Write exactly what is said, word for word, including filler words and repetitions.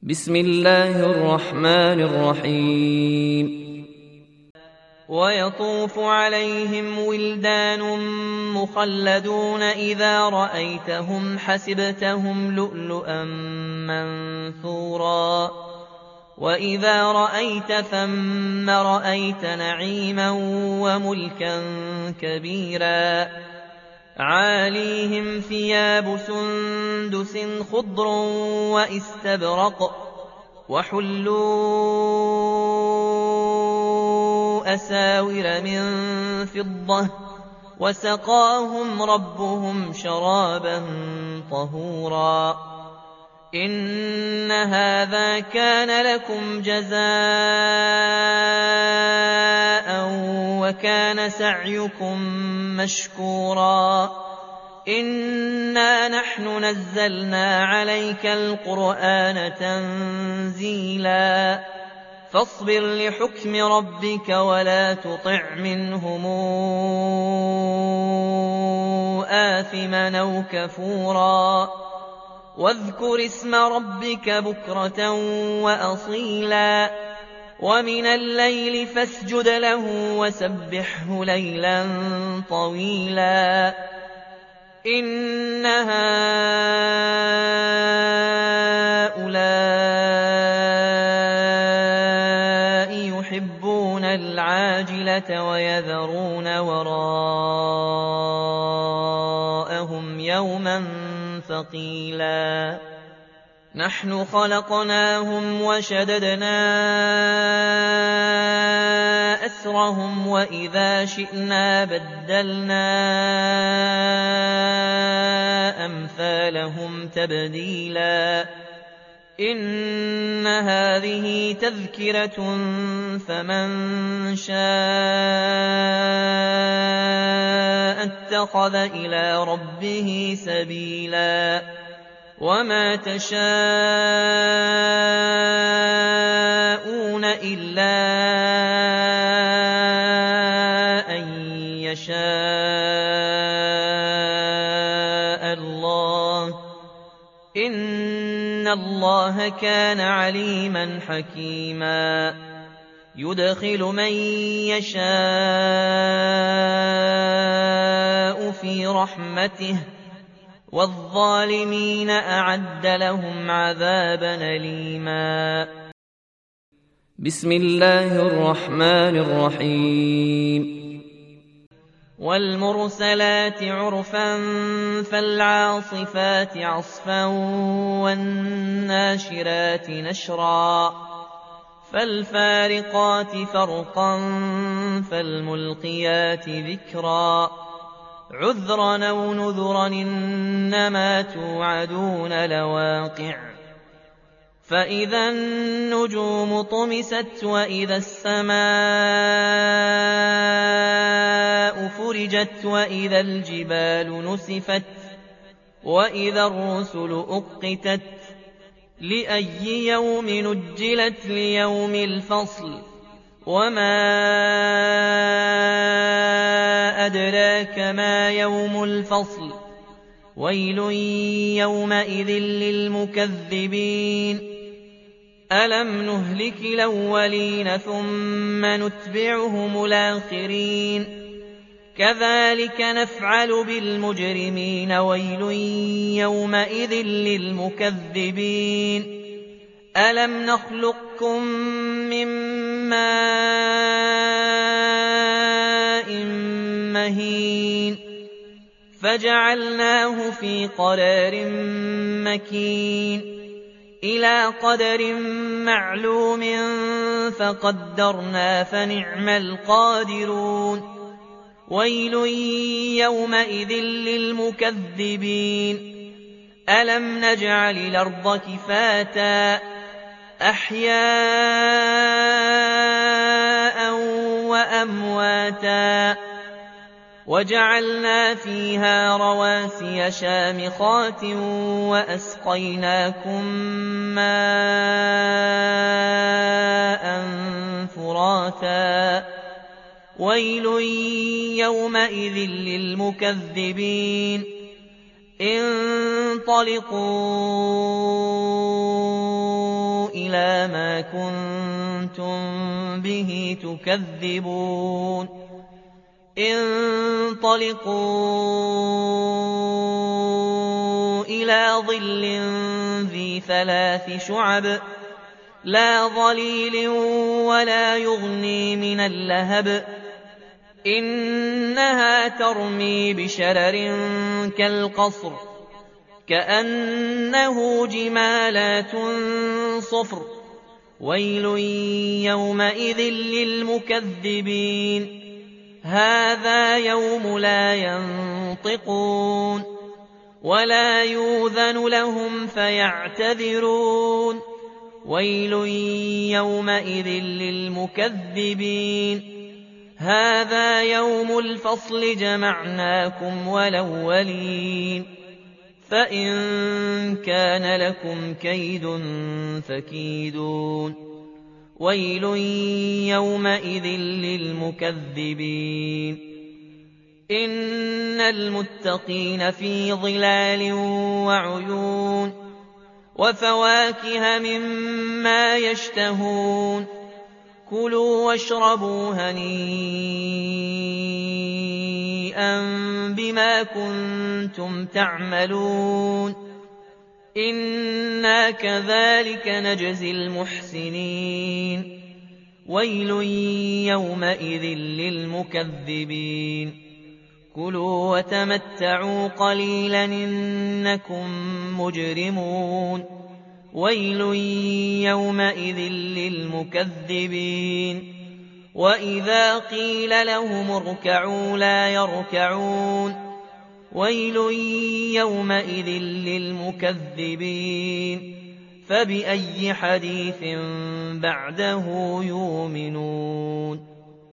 بسم الله الرحمن الرحيم. ويطوف عليهم ولدان مخلدون إذا رأيتهم حسبتهم لؤلؤا منثورا وإذا رأيت ثم رأيت نعيما وملكا كبيرا عاليهم ثياب سندس خضر واستبرق وحلوا أساور من فضة وسقاهم ربهم شرابا طهورا إن هذا كان لكم جزاء وكان سعيكم مشكورا إنا نحن نزلنا عليك القرآن تنزيلا فاصبر لحكم ربك ولا تطع منهم آثما أو كفورا واذكر اسم ربك بكرة وأصيلا ومن الليل فاسجد له وسبحه ليلا طويلا إن هؤلاء يحبون العاجلة ويذرون وراءهم يوما ثقيلا نحن خلقناهم وشددنا أسرهم وإذا شئنا بدلنا أمثالهم تبديلا إن هذه تذكرة فمن شاء اتخذ إلى ربه سبيلا وما تشاءون إلا أن يشاء الله إن الله كان عليما حكيما يدخل من يشاء في رحمته والظالمين أعد لهم عذابا أليما بسم الله الرحمن الرحيم. والمرسلات عرفا فالعاصفات عصفا والناشرات نشرا فالفارقات فرقا فالملقيات ذكرا عذرا أو نذرا إنما توعدون لواقع فإذا النجوم طمست وإذا السماء فرجت وإذا الجبال نسفت وإذا الرسل أقتت لأي يوم نجلت ليوم الفصل وما أدراك ما يوم الفصل ويل يومئذ للمكذبين ألم نهلك الأولين ثم نتبعهم الآخرين كذلك نفعل بالمجرمين ويل يومئذ للمكذبين ألم نخلقكم من ماء مهين فجعلناه في قرار مكين إلى قدر معلوم فقدرنا فنعم القادرون ويل يومئذ للمكذبين ألم نجعل الأرض كفاتا أحياء وأمواتا وجعلنا فيها رواسي شامخات وأسقيناكم ماء فراتا ويل يومئذ للمكذبين انطلقوا إلى ما كنتم به تكذبون انطلقوا إلى ظل ذي ثلاث شعب لا ظليل ولا يغني من اللهب إنها ترمي بشرر كالقصر كأنه جمالات صفر ويل يومئذ للمكذبين هذا يوم لا ينطقون ولا يؤذن لهم فيعتذرون ويل يومئذ للمكذبين هذا يوم الفصل جمعناكم والأولين فإن كان لكم كيد فكيدون ويل يومئذ للمكذبين إن المتقين في ظلال وعيون وفواكه مما يشتهون كلوا واشربوا هنيئا بما كنتم تعملون إنا كذلك نجزي المحسنين ويل يومئذ للمكذبين كلوا وتمتعوا قليلا إنكم مجرمون ويل يومئذ للمكذبين وإذا قيل لهم اركعوا لا يركعون ويل يومئذ للمكذبين فبأي حديث بعده يؤمنون